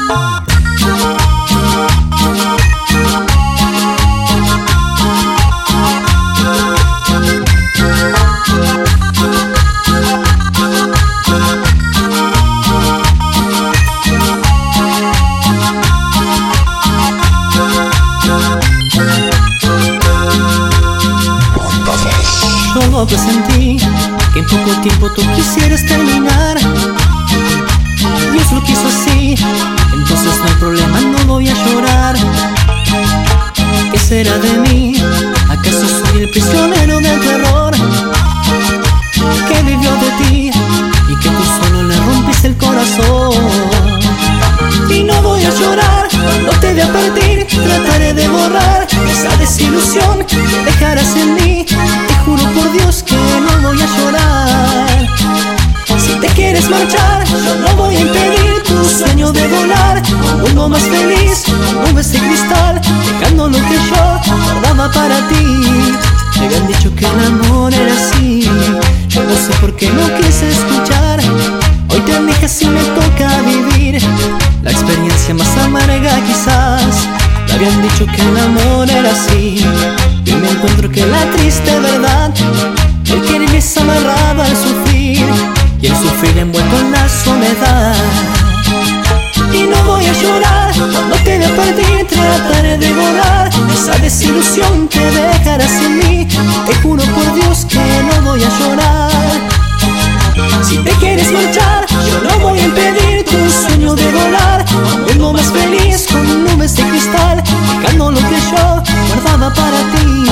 Yo presentí que en poco tiempo tú quisieras terminar. Dios lo quiso así, entonces no hay problema, no voy a llorar. ¿Qué será de mí? ¿Acaso soy el prisionero del terror que vivió de ti y que tú solo le rompiste el corazón? Y no voy a llorar, no te voy a partir, trataré de borrar esa desilusión que dejarás en mí. Te juro por Dios que no voy a llorar. Si te quieres marchar, yo no voy a impedir tu sueño de volar un mundo más feliz, con nubes de cristal, dejando lo que yo guardaba para ti. Me habían dicho que el amor era así, yo no sé por qué no quise escuchar. Hoy te alejas y me toca vivir la experiencia más amarga quizás. Me habían dicho que el amor era así, y me encuentro que la triste verdad, el querer es amarrado al sufrir, y el sufrir envuelto en la soledad. Y no voy a llorar, cuando te voy a partir, trataré de borrar esa desilusión que dejarás en mí. Te juro por Dios que no voy a llorar. Si te quieres marchar, yo no voy a impedir tu sueño de volar un mundo más feliz, con nubes de cristal, dejando lo que yo guardaba para ti.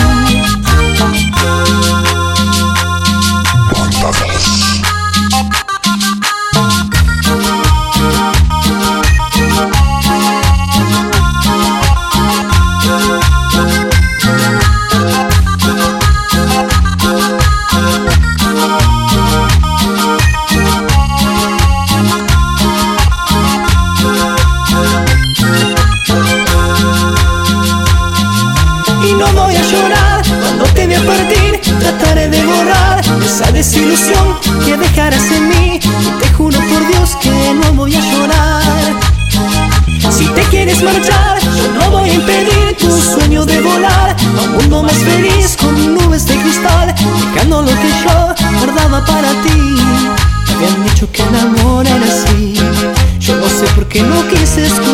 Trataré de borrar esa desilusión que dejarás en mí. Y te juro por Dios que no voy a llorar. Si te quieres marchar, yo no voy a impedir tu sueño de volar un mundo más feliz, con nubes de cristal, dejando lo que yo guardaba para ti. Me habían dicho que el amor era así, yo no sé por qué no quise escuchar.